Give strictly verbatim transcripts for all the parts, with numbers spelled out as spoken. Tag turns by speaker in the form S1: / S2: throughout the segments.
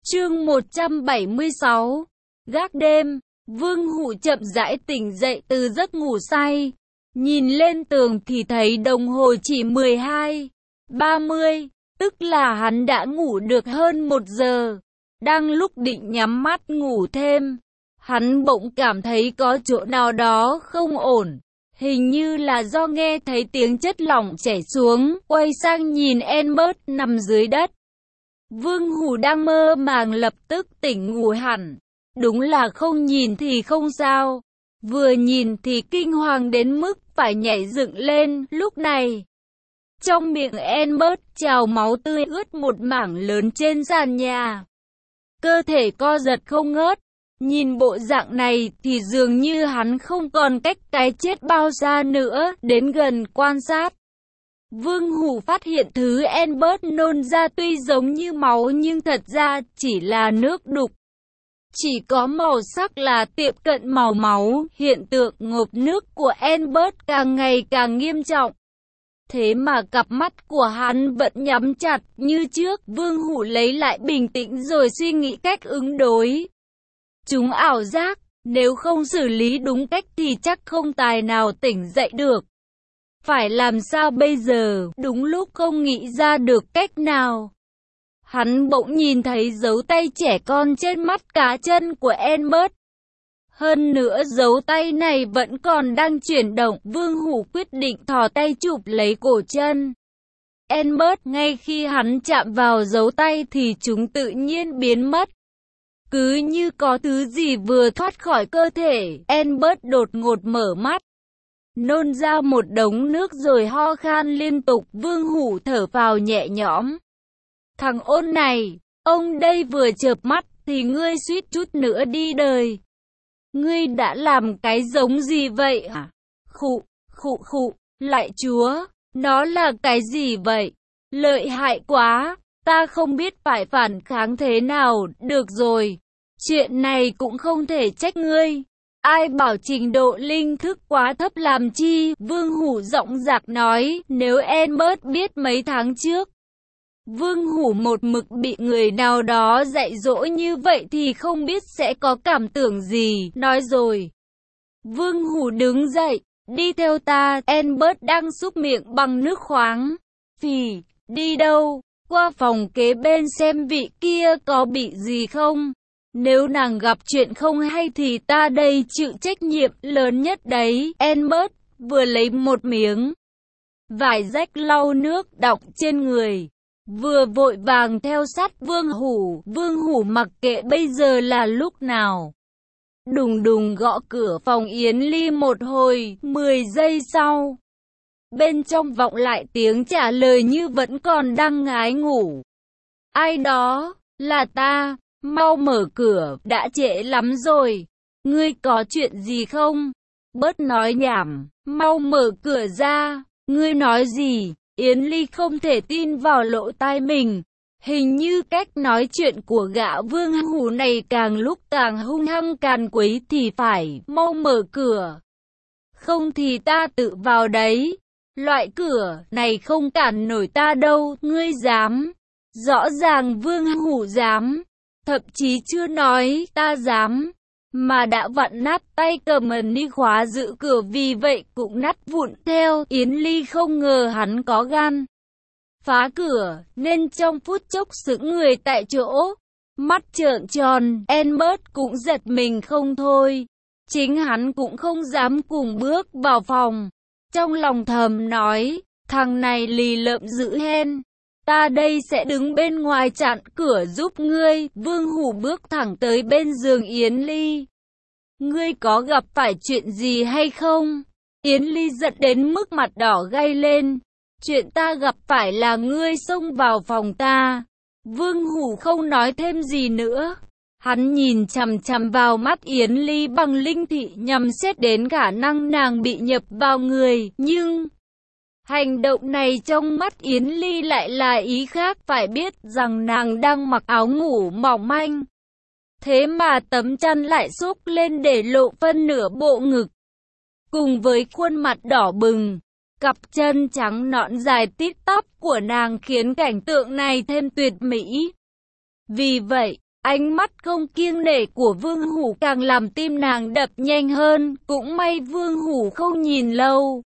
S1: Chương một trăm bảy mươi sáu. Gác đêm. Vương Hủ chậm rãi tỉnh dậy từ giấc ngủ say. Nhìn lên tường thì thấy đồng hồ chỉ mười hai ba mươi, tức là hắn đã ngủ được hơn một giờ. Đang lúc định nhắm mắt ngủ thêm, hắn bỗng cảm thấy có chỗ nào đó không ổn. Hình như là do nghe thấy tiếng chất lỏng chảy xuống, quay sang nhìn Albert nằm dưới đất. Vương Hủ đang mơ màng lập tức tỉnh ngủ hẳn. Đúng là không nhìn thì không sao, vừa nhìn thì kinh hoàng đến mức phải nhảy dựng lên. Lúc này, trong miệng Albert trào máu tươi ướt một mảng lớn trên sàn nhà. Cơ thể co giật không ngớt. Nhìn bộ dạng này thì dường như hắn không còn cách cái chết bao xa nữa. Đến gần quan sát, Vương Hủ phát hiện thứ Albert nôn ra tuy giống như máu nhưng thật ra chỉ là nước đục. Chỉ có màu sắc là tiệm cận màu máu. Hiện tượng ngộp nước của Albert càng ngày càng nghiêm trọng. Thế mà cặp mắt của hắn vẫn nhắm chặt như trước. Vương Hủ lấy lại bình tĩnh rồi suy nghĩ cách ứng đối. Chúng ảo giác, nếu không xử lý đúng cách thì chắc không tài nào tỉnh dậy được. Phải làm sao bây giờ? Đúng lúc không nghĩ ra được cách nào, hắn bỗng nhìn thấy dấu tay trẻ con trên mắt cá chân của Albert. Hơn nữa dấu tay này vẫn còn đang chuyển động. Vương Hủ quyết định thò tay chụp lấy cổ chân Albert. Ngay khi hắn chạm vào dấu tay thì chúng tự nhiên biến mất. Cứ như có thứ gì vừa thoát khỏi cơ thể. Albert đột ngột mở mắt, nôn ra một đống nước rồi ho khan liên tục. Vương Hủ thở phào nhẹ nhõm. Thằng ôn này, ông đây vừa chợp mắt thì ngươi suýt chút nữa đi đời. Ngươi đã làm cái giống gì vậy hả? Khụ, khụ khụ, lại chúa, nó là cái gì vậy? Lợi hại quá, ta không biết phải phản kháng thế nào. Được rồi, chuyện này cũng không thể trách ngươi. Ai bảo trình độ linh thức quá thấp làm chi? Vương Hủ giọng dạc nói. Nếu Albert biết mấy tháng trước Vương Hủ một mực bị người nào đó dạy dỗ như vậy thì không biết sẽ có cảm tưởng gì. Nói rồi, Vương Hủ đứng dậy. Đi theo ta. Albert đang súc miệng bằng nước khoáng. Phì, đi đâu? Qua phòng kế bên xem vị kia có bị gì không. Nếu nàng gặp chuyện không hay thì ta đây chịu trách nhiệm lớn nhất đấy. Albert vừa lấy một miếng vải rách lau nước đọng trên người, vừa vội vàng theo sát Vương Hủ. Vương Hủ mặc kệ bây giờ là lúc nào, đùng đùng gõ cửa phòng Yến Ly một hồi. Mười giây sau, bên trong vọng lại tiếng trả lời như vẫn còn đang ngái ngủ. Ai đó? Là ta. Mau mở cửa, đã trễ lắm rồi. Ngươi có chuyện gì không? Bớt nói nhảm, mau mở cửa ra. Ngươi nói gì? Yến Ly không thể tin vào lỗ tai mình. Hình như cách nói chuyện của gã Vương Hủ này càng lúc càng hung hăng càn quấy thì phải. Mau mở cửa, không thì ta tự vào đấy. Loại cửa này không cản nổi ta đâu. Ngươi dám? Rõ ràng Vương Hủ dám. Thậm chí chưa nói ta dám, mà đã vặn nát tay cầm ấn đi khóa giữ cửa, vì vậy cũng nát vụn theo. Yến Ly không ngờ hắn có gan phá cửa, nên trong phút chốc sững người tại chỗ, mắt trợn tròn. Albert cũng giật mình không thôi. Chính hắn cũng không dám cùng bước vào phòng. Trong lòng thầm nói, thằng này lì lợm dữ hen. Ta đây sẽ đứng bên ngoài chặn cửa giúp ngươi. Vương Hủ bước thẳng tới bên giường Yến Ly. Ngươi có gặp phải chuyện gì hay không? Yến Ly giận đến mức mặt đỏ gay lên. Chuyện ta gặp phải là ngươi xông vào phòng ta. Vương Hủ không nói thêm gì nữa. Hắn nhìn chằm chằm vào mắt Yến Ly bằng linh thị nhằm xét đến khả năng nàng bị nhập vào người. Nhưng hành động này trong mắt Yến Ly lại là ý khác. Phải biết rằng nàng đang mặc áo ngủ mỏng manh, thế mà tấm chăn lại xốc lên để lộ phân nửa bộ ngực. Cùng với khuôn mặt đỏ bừng, cặp chân trắng nõn dài tít tắp của nàng khiến cảnh tượng này thêm tuyệt mỹ. Vì vậy, Ánh mắt không kiêng nể của Vương Hủ càng làm tim nàng đập nhanh hơn, cũng may Vương Hủ không nhìn lâu.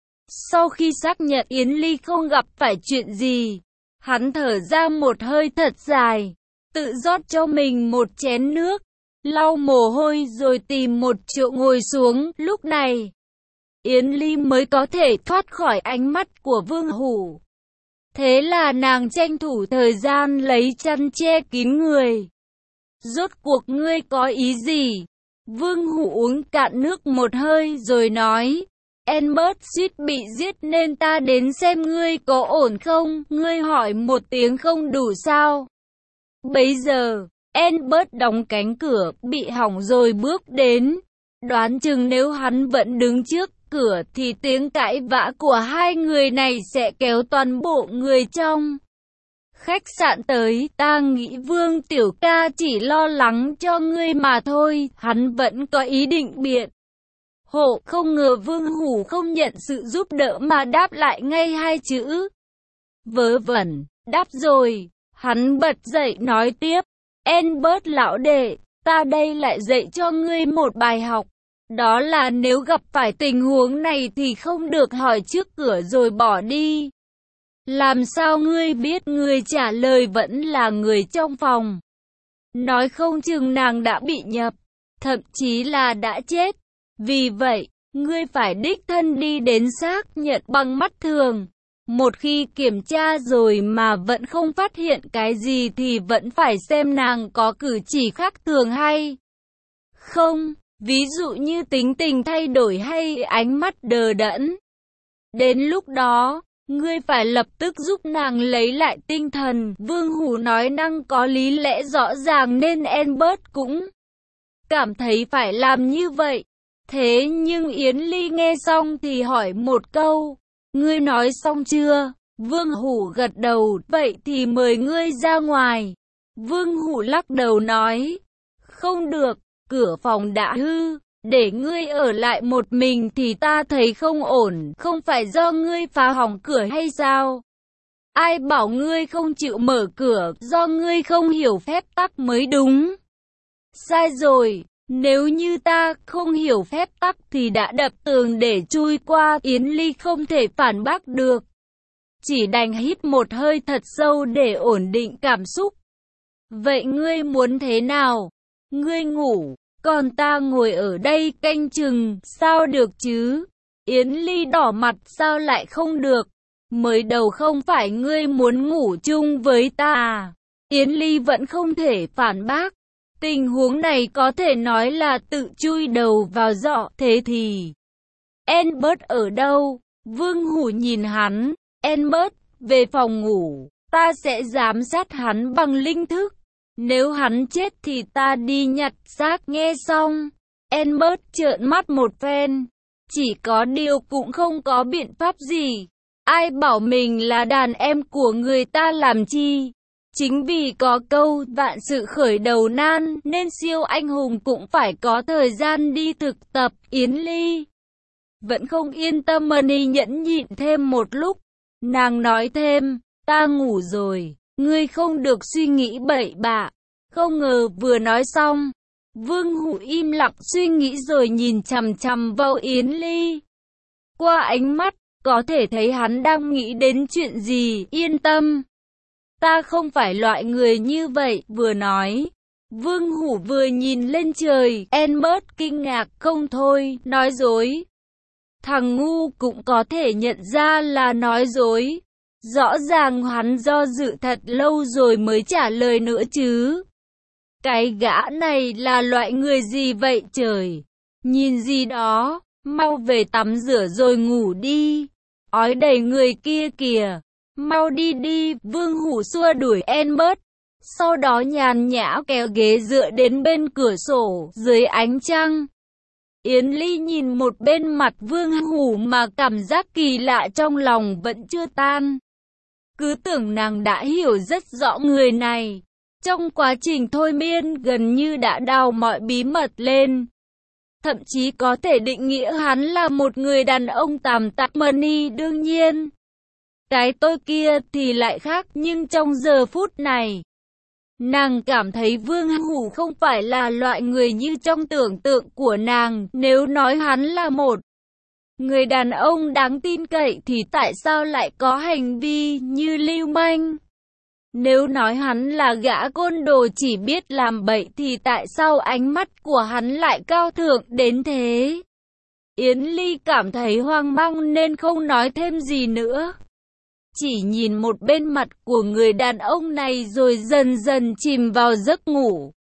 S1: Sau khi xác nhận Yến Ly không gặp phải chuyện gì, hắn thở ra một hơi thật dài, tự rót cho mình một chén nước, lau mồ hôi rồi tìm một chỗ ngồi xuống. Lúc này, Yến Ly mới có thể thoát khỏi ánh mắt của Vương Hủ. Thế là nàng tranh thủ thời gian lấy chăn che kín người. Rốt cuộc ngươi có ý gì? Vương Hủ uống cạn nước một hơi rồi nói. Albert suýt bị giết nên ta đến xem ngươi có ổn không? Ngươi hỏi một tiếng không đủ sao? Bấy giờ, Albert đóng cánh cửa, bị hỏng rồi bước đến. Đoán chừng nếu hắn vẫn đứng trước cửa thì tiếng cãi vã của hai người này sẽ kéo toàn bộ người trong khách sạn tới. Ta nghĩ Vương tiểu ca chỉ lo lắng cho ngươi mà thôi, hắn vẫn có ý định biện hộ. Không ngờ Vương Hủ không nhận sự giúp đỡ mà đáp lại ngay hai chữ vớ vẩn. Đáp rồi, hắn bật dậy nói tiếp. Albert lão đệ, ta đây lại dạy cho ngươi một bài học. Đó là nếu gặp phải tình huống này thì không được hỏi trước cửa rồi bỏ đi. Làm sao ngươi biết người trả lời vẫn là người trong phòng? Nói không chừng nàng đã bị nhập, thậm chí là đã chết. Vì vậy, ngươi phải đích thân đi đến xác nhận bằng mắt thường. Một khi kiểm tra rồi mà vẫn không phát hiện cái gì thì vẫn phải xem nàng có cử chỉ khác thường hay không. Ví dụ như tính tình thay đổi hay ánh mắt đờ đẫn. Đến lúc đó, ngươi phải lập tức giúp nàng lấy lại tinh thần. Vương Hủ nói năng có lý lẽ rõ ràng nên Albert cũng cảm thấy phải làm như vậy. Thế nhưng Yến Ly nghe xong thì hỏi một câu. Ngươi nói xong chưa? Vương Hủ gật đầu. Vậy thì mời ngươi ra ngoài. Vương Hủ lắc đầu nói. Không được. Cửa phòng đã hư, để ngươi ở lại một mình thì ta thấy không ổn. Không phải do ngươi phá hỏng cửa hay sao? Ai bảo ngươi không chịu mở cửa? Do ngươi không hiểu phép tắc mới đúng. Sai rồi, nếu như ta không hiểu phép tắc thì đã đập tường để chui qua. Yến Ly không thể phản bác được, chỉ đành hít một hơi thật sâu để ổn định cảm xúc. Vậy ngươi muốn thế nào? Ngươi ngủ, còn ta ngồi ở đây canh chừng, sao được chứ? Yến Ly đỏ mặt. Sao lại không được? Mới đầu không phải ngươi muốn ngủ chung với ta à? Yến Ly vẫn không thể phản bác. Tình huống này có thể nói là tự chui đầu vào giỏ. Thế thì Albert ở đâu? Vương Hủ nhìn hắn. Albert, về phòng ngủ, ta sẽ giám sát hắn bằng linh thức. Nếu hắn chết thì ta đi nhặt xác. Nghe xong, Albert trợn mắt một phen. Chỉ có điều cũng không có biện pháp gì. Ai bảo mình là đàn em của người ta làm chi? Chính vì có câu vạn sự khởi đầu nan nên siêu anh hùng cũng phải có thời gian đi thực tập. Yến Ly vẫn không yên tâm Mani nhẫn nhịn thêm một lúc. Nàng nói thêm, ta ngủ rồi. Ngươi không được suy nghĩ bậy bạ. Không ngờ vừa nói xong, Vương Hủ im lặng suy nghĩ rồi nhìn chằm chằm vào Yến Ly. Qua ánh mắt, có thể thấy hắn đang nghĩ đến chuyện gì. Yên tâm, ta không phải loại người như vậy. Vừa nói, Vương Hủ vừa nhìn lên trời. Albert kinh ngạc không thôi. Nói dối? Thằng ngu cũng có thể nhận ra là nói dối. Rõ ràng hắn do dự thật lâu rồi mới trả lời nữa chứ. Cái gã này là loại người gì vậy trời? Nhìn gì đó, mau về tắm rửa rồi ngủ đi. Ói đầy người kia kìa. Mau đi đi. Vương Hủ xua đuổi Albert. Sau đó nhàn nhã kéo ghế dựa đến bên cửa sổ dưới ánh trăng. Yến Ly nhìn một bên mặt Vương Hủ mà cảm giác kỳ lạ trong lòng vẫn chưa tan. Cứ tưởng nàng đã hiểu rất rõ người này. Trong quá trình thôi miên gần như đã đào mọi bí mật lên. Thậm chí có thể định nghĩa hắn là một người đàn ông tàm tạp. Mani đương nhiên. Cái tôi kia thì lại khác, nhưng trong giờ phút này, Nàng cảm thấy Vương Hủ không phải là loại người như trong tưởng tượng của nàng, nếu nói hắn là một người đàn ông đáng tin cậy thì tại sao lại có hành vi như lưu manh? Nếu nói hắn là gã côn đồ chỉ biết làm bậy thì tại sao ánh mắt của hắn lại cao thượng đến thế? Yến Ly cảm thấy hoang mang nên không nói thêm gì nữa. Chỉ nhìn một bên mặt của người đàn ông này rồi dần dần chìm vào giấc ngủ.